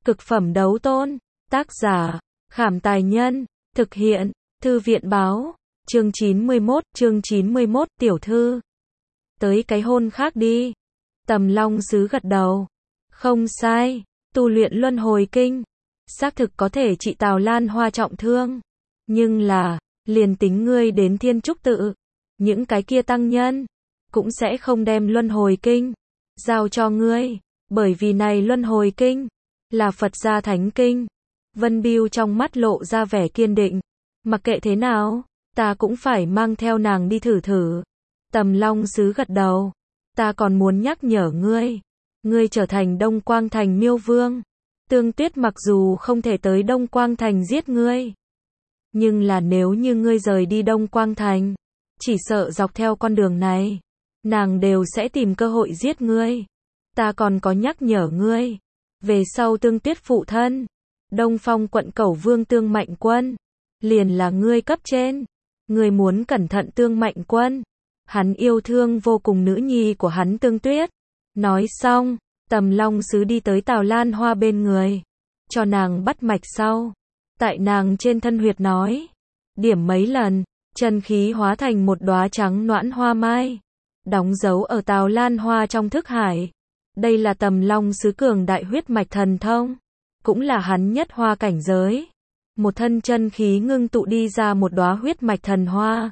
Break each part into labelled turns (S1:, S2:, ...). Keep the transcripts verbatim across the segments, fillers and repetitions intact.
S1: Cực phẩm đấu tôn. Tác giả, Khảm Tài Nhân. Thực hiện, Thư viện Báo. Chương chín mươi mốt, chương chín mươi mốt, tiểu thư. Tới cái hôn khác đi. Tầm Long Sứ gật đầu. Không sai, tu luyện luân hồi kinh. Xác thực có thể trị Tào Lan Hoa trọng thương. Nhưng là, liền tính ngươi đến Thiên Trúc Tự. Những cái kia tăng nhân, cũng sẽ không đem luân hồi kinh giao cho ngươi. Bởi vì này luân hồi kinh, là Phật gia thánh kinh. Vân Biêu trong mắt lộ ra vẻ kiên định. Mặc kệ thế nào, ta cũng phải mang theo nàng đi thử thử. Tầm Long Sứ gật đầu. Ta còn muốn nhắc nhở ngươi. Ngươi trở thành Đông Quang Thành Miêu Vương. Tương Tuyết mặc dù không thể tới Đông Quang Thành giết ngươi. Nhưng là nếu như ngươi rời đi Đông Quang Thành, chỉ sợ dọc theo con đường này, nàng đều sẽ tìm cơ hội giết ngươi. Ta còn có nhắc nhở ngươi. Về sau Tương Tuyết phụ thân, Đông Phong quận Cẩu Vương Tương Mạnh Quân, liền là ngươi cấp trên. Ngươi muốn cẩn thận Tương Mạnh Quân. Hắn yêu thương vô cùng nữ nhi của hắn Tương Tuyết. Nói xong, Tầm Long Sứ đi tới Tào Lan Hoa bên người, cho nàng bắt mạch sau. Tại nàng trên thân huyệt nói, điểm mấy lần, chân khí hóa thành một đóa trắng noãn hoa mai, đóng dấu ở Tào Lan Hoa trong thức hải. Đây là Tầm Long Sứ cường đại huyết mạch thần thông, cũng là hắn nhất hoa cảnh giới. Một thân chân khí ngưng tụ đi ra một đóa huyết mạch thần hoa.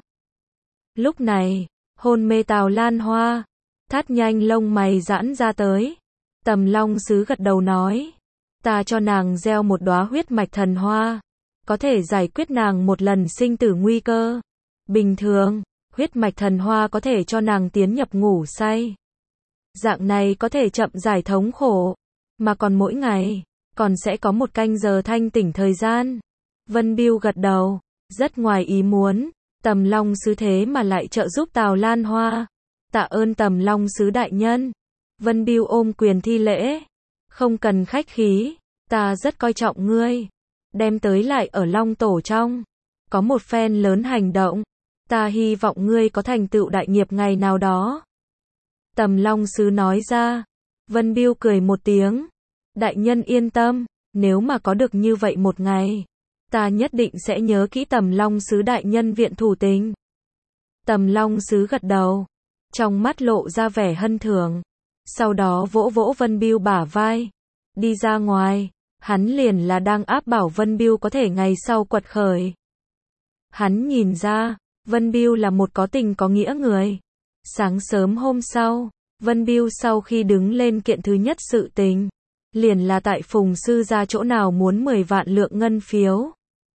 S1: Lúc này, hôn mê Tào Lan Hoa, thắt nhanh lông mày giãn ra tới. Tầm Long Sứ gật đầu nói, ta cho nàng gieo một đóa huyết mạch thần hoa, có thể giải quyết nàng một lần sinh tử nguy cơ. Bình thường, huyết mạch thần hoa có thể cho nàng tiến nhập ngủ say. Dạng này có thể chậm giải thống khổ, mà còn mỗi ngày, còn sẽ có một canh giờ thanh tỉnh thời gian. Vân Biêu gật đầu, rất ngoài ý muốn, Tầm Long Sứ thế mà lại trợ giúp Tào Lan Hoa. Tạ ơn Tầm Long Sứ đại nhân. Vân Biêu ôm quyền thi lễ. Không cần khách khí, ta rất coi trọng ngươi. Đem tới lại ở Long Tổ trong, có một phen lớn hành động. Ta hy vọng ngươi có thành tựu đại nghiệp ngày nào đó. Tầm Long Sứ nói ra. Vân Biêu cười một tiếng. Đại nhân yên tâm, nếu mà có được như vậy một ngày, ta nhất định sẽ nhớ kỹ Tầm Long Sứ đại nhân viện thủ tình. Tầm Long Sứ gật đầu, trong mắt lộ ra vẻ hân thưởng. Sau đó vỗ vỗ Vân Biêu bả vai, đi ra ngoài. Hắn liền là đang áp bảo Vân Biêu có thể ngày sau quật khởi. Hắn nhìn ra, Vân Biêu là một có tình có nghĩa người. Sáng sớm hôm sau, Vân Biêu sau khi đứng lên kiện thứ nhất sự tình, liền là tại Phùng sư gia chỗ nào muốn mười vạn lượng ngân phiếu.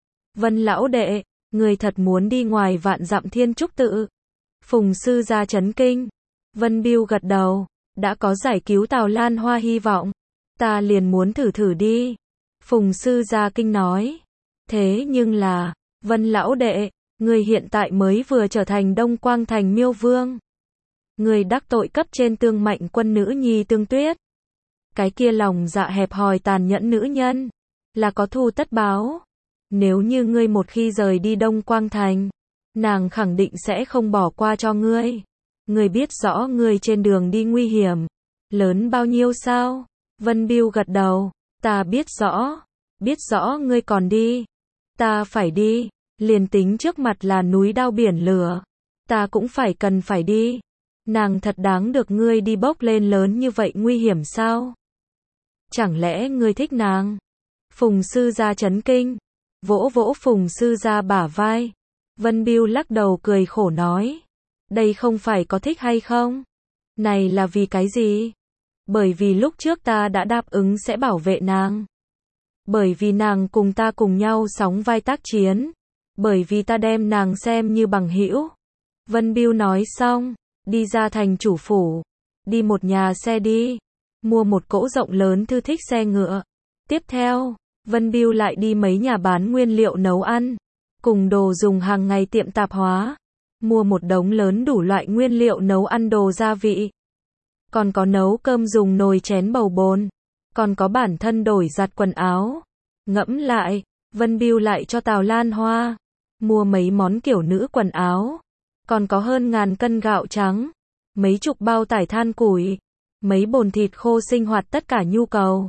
S1: Vân lão đệ, người thật muốn đi ngoài vạn dặm Thiên Trúc Tự? Phùng sư gia chấn kinh. Vân Biêu gật đầu, đã có giải cứu Tào Lan Hoa hy vọng, ta liền muốn thử thử đi. Phùng sư gia kinh nói. Thế nhưng là, Vân lão đệ, người hiện tại mới vừa trở thành Đông Quang Thành Miêu Vương. Người đắc tội cấp trên Tương Mạnh Quân nữ nhi Tương Tuyết. Cái kia lòng dạ hẹp hòi tàn nhẫn nữ nhân, là có thù tất báo. Nếu như ngươi một khi rời đi Đông Quang Thành, nàng khẳng định sẽ không bỏ qua cho ngươi. Ngươi biết rõ ngươi trên đường đi nguy hiểm lớn bao nhiêu sao? Vân Biêu gật đầu, ta biết rõ, biết rõ ngươi còn đi. Ta phải đi, liền tính trước mặt là núi đao biển lửa, ta cũng phải cần phải đi. Nàng thật đáng được ngươi đi bốc lên lớn như vậy nguy hiểm sao? Chẳng lẽ ngươi thích nàng? Phùng sư gia chấn kinh, vỗ vỗ Phùng sư gia bả vai. Vân Biêu lắc đầu cười khổ nói, đây không phải có thích hay không? Này là vì cái gì? Bởi vì lúc trước ta đã đáp ứng sẽ bảo vệ nàng. Bởi vì nàng cùng ta cùng nhau sóng vai tác chiến. Bởi vì ta đem nàng xem như bằng hữu. Vân Biêu nói xong, đi ra thành chủ phủ, đi một nhà xe đi, mua một cỗ rộng lớn thư thích xe ngựa. Tiếp theo, Vân Biêu lại đi mấy nhà bán nguyên liệu nấu ăn, cùng đồ dùng hàng ngày tiệm tạp hóa, mua một đống lớn đủ loại nguyên liệu nấu ăn đồ gia vị. Còn có nấu cơm dùng nồi chén bầu bồn, còn có bản thân đổi giặt quần áo. Ngẫm lại, Vân Biêu lại cho Tào Lan Hoa mua mấy món kiểu nữ quần áo, còn có hơn ngàn cân gạo trắng, mấy chục bao tải than củi, mấy bồn thịt khô sinh hoạt tất cả nhu cầu.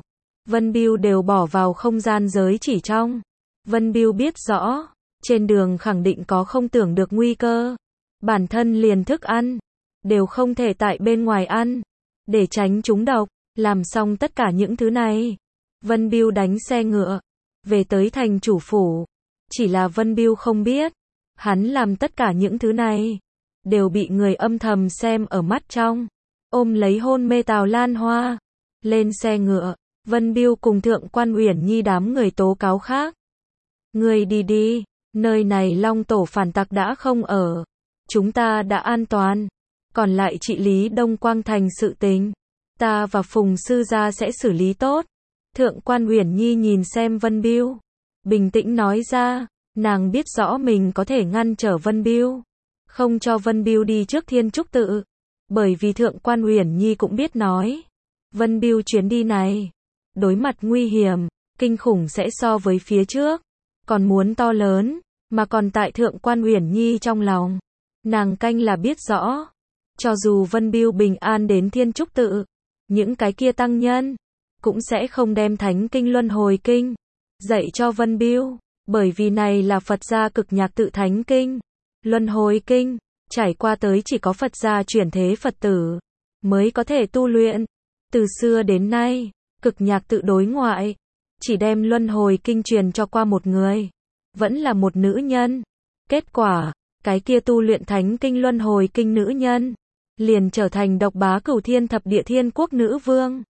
S1: Vân Biêu đều bỏ vào không gian giới chỉ trong. Vân Biêu biết rõ, trên đường khẳng định có không tưởng được nguy cơ. Bản thân liền thức ăn, đều không thể tại bên ngoài ăn, để tránh trúng độc. Làm xong tất cả những thứ này, Vân Biêu đánh xe ngựa, về tới thành chủ phủ. Chỉ là Vân Biêu không biết, hắn làm tất cả những thứ này, đều bị người âm thầm xem ở mắt trong. Ôm lấy hôn mê Tào Lan Hoa, lên xe ngựa, Vân Biêu cùng Thượng Quan Uyển Nhi đám người tố cáo khác. Người đi đi, nơi này Long tổ phản tặc đã không ở, chúng ta đã an toàn, còn lại trị lý Đông Quang thành sự tình, ta và Phùng sư gia sẽ xử lý tốt. Thượng Quan Uyển Nhi nhìn xem Vân Biêu, bình tĩnh nói ra, nàng biết rõ mình có thể ngăn trở Vân Biêu, không cho Vân Biêu đi trước Thiên Trúc tự, bởi vì Thượng Quan Uyển Nhi cũng biết nói, Vân Biêu chuyến đi này, đối mặt nguy hiểm, kinh khủng sẽ so với phía trước, còn muốn to lớn, mà còn tại Thượng Quan Uyển Nhi trong lòng, nàng canh là biết rõ, cho dù Vân Biêu bình an đến Thiên Trúc tự, những cái kia tăng nhân, cũng sẽ không đem Thánh Kinh Luân Hồi Kinh, dạy cho Vân Biêu, bởi vì này là Phật gia cực nhạc tự Thánh Kinh, Luân Hồi Kinh, trải qua tới chỉ có Phật gia chuyển thế Phật tử, mới có thể tu luyện, từ xưa đến nay, cực nhạc tự đối ngoại, chỉ đem Luân Hồi Kinh truyền cho qua một người, vẫn là một nữ nhân, kết quả, cái kia tu luyện Thánh Kinh Luân Hồi Kinh nữ nhân, liền trở thành độc bá cửu thiên thập địa thiên quốc nữ vương.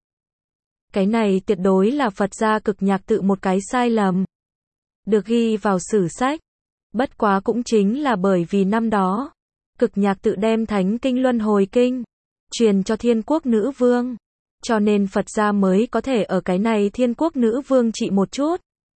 S1: Cái này tuyệt đối là Phật gia cực nhạc tự một cái sai lầm, được ghi vào sử sách, bất quá cũng chính là bởi vì năm đó, cực nhạc tự đem Thánh Kinh Luân Hồi Kinh, truyền cho thiên quốc nữ vương, cho nên Phật gia mới có thể ở cái này thiên quốc nữ vương trị một chút.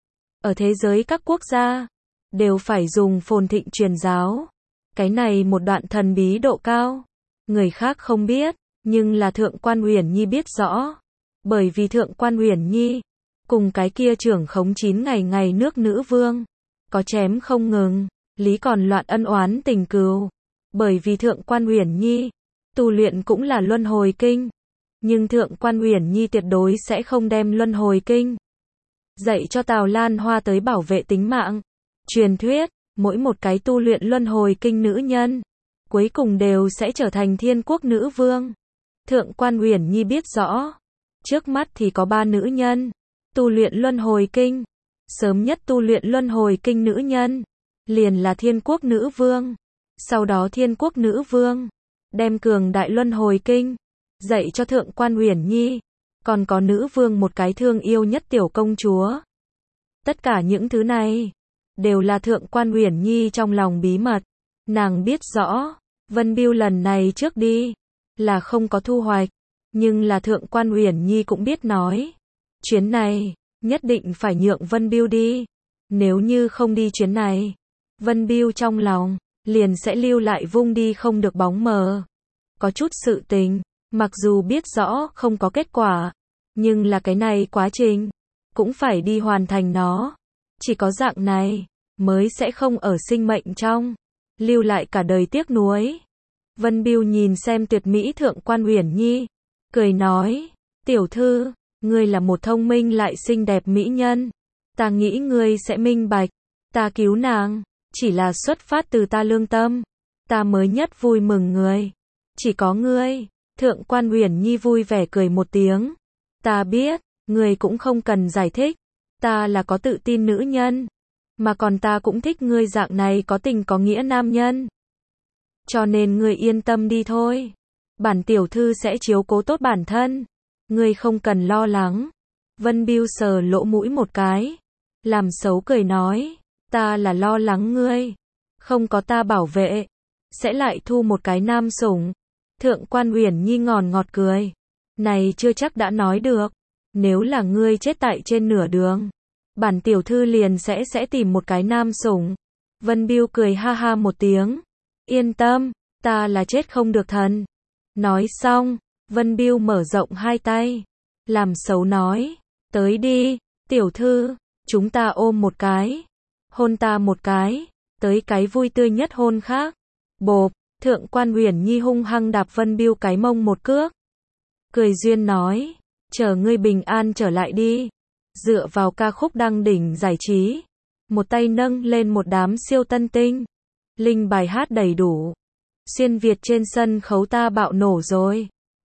S1: Ở thế giới các quốc gia, đều phải dùng phồn thịnh truyền giáo, cái này một đoạn thần bí độ cao, người khác không biết, nhưng là Thượng Quan Uyển Nhi biết rõ, bởi vì Thượng Quan Uyển Nhi, cùng cái kia trưởng khống chín ngày ngày nước nữ vương, có chém không ngừng, lý còn loạn ân oán tình cừu, bởi vì Thượng Quan Uyển Nhi, tu luyện cũng là Luân Hồi Kinh, nhưng Thượng Quan Uyển Nhi tuyệt đối sẽ không đem Luân Hồi Kinh dạy cho Tào Lan Hoa tới bảo vệ tính mạng. Truyền thuyết, mỗi một cái tu luyện Luân Hồi Kinh nữ nhân, cuối cùng đều sẽ trở thành thiên quốc nữ vương. Thượng Quan Uyển Nhi biết rõ, trước mắt thì có ba nữ nhân, tu luyện Luân Hồi Kinh, sớm nhất tu luyện Luân Hồi Kinh nữ nhân, liền là thiên quốc nữ vương. Sau đó thiên quốc nữ vương, đem cường đại Luân Hồi Kinh, dạy cho Thượng Quan Uyển Nhi, còn có nữ vương một cái thương yêu nhất tiểu công chúa. Tất cả những thứ này, đều là Thượng Quan Uyển Nhi trong lòng bí mật, nàng biết rõ, Vân Biêu lần này trước đi, là không có thu hoạch, nhưng là Thượng Quan Uyển Nhi cũng biết nói, chuyến này, nhất định phải nhượng Vân Biêu đi, nếu như không đi chuyến này, Vân Biêu trong lòng, liền sẽ lưu lại vung đi không được bóng mờ. Có chút sự tình, mặc dù biết rõ không có kết quả, nhưng là cái này quá trình, cũng phải đi hoàn thành nó. Chỉ có dạng này, mới sẽ không ở sinh mệnh trong, lưu lại cả đời tiếc nuối. Vân Biêu nhìn xem tuyệt mỹ Thượng Quan Uyển Nhi, cười nói, tiểu thư, ngươi là một thông minh lại xinh đẹp mỹ nhân. Ta nghĩ ngươi sẽ minh bạch, ta cứu nàng, chỉ là xuất phát từ ta lương tâm. Ta mới nhất vui mừng người. Chỉ có ngươi. Thượng Quan Uyển Nhi vui vẻ cười một tiếng. Ta biết, ngươi cũng không cần giải thích. Ta là có tự tin nữ nhân. Mà còn ta cũng thích ngươi dạng này có tình có nghĩa nam nhân. Cho nên ngươi yên tâm đi thôi. Bản tiểu thư sẽ chiếu cố tốt bản thân. Ngươi không cần lo lắng. Vân Biêu sờ lỗ mũi một cái. Làm xấu cười nói. Ta là lo lắng ngươi. Không có ta bảo vệ. Sẽ lại thu một cái nam sủng. Thượng Quan Uyển Nhi ngòn ngọt cười. Này chưa chắc đã nói được. Nếu là ngươi chết tại trên nửa đường. Bản tiểu thư liền sẽ sẽ tìm một cái nam sủng. Vân Biêu cười ha ha một tiếng. Yên tâm, ta là chết không được thần. Nói xong, Vân Biêu mở rộng hai tay. Làm xấu nói. Tới đi, tiểu thư. Chúng ta ôm một cái. Hôn ta một cái. Tới cái vui tươi nhất hôn khác. Bộp, Thượng Quan Uyển Nhi hung hăng đạp Vân Biêu cái mông một cước. Cười duyên nói. chờ ngươi bình an trở lại đi. Dựa vào ca khúc đăng đỉnh giải trí, một tay nâng lên một đám siêu tân tinh. Linh bài hát đầy đủ. Xuyên Việt trên sân khấu ta bạo nổ rồi.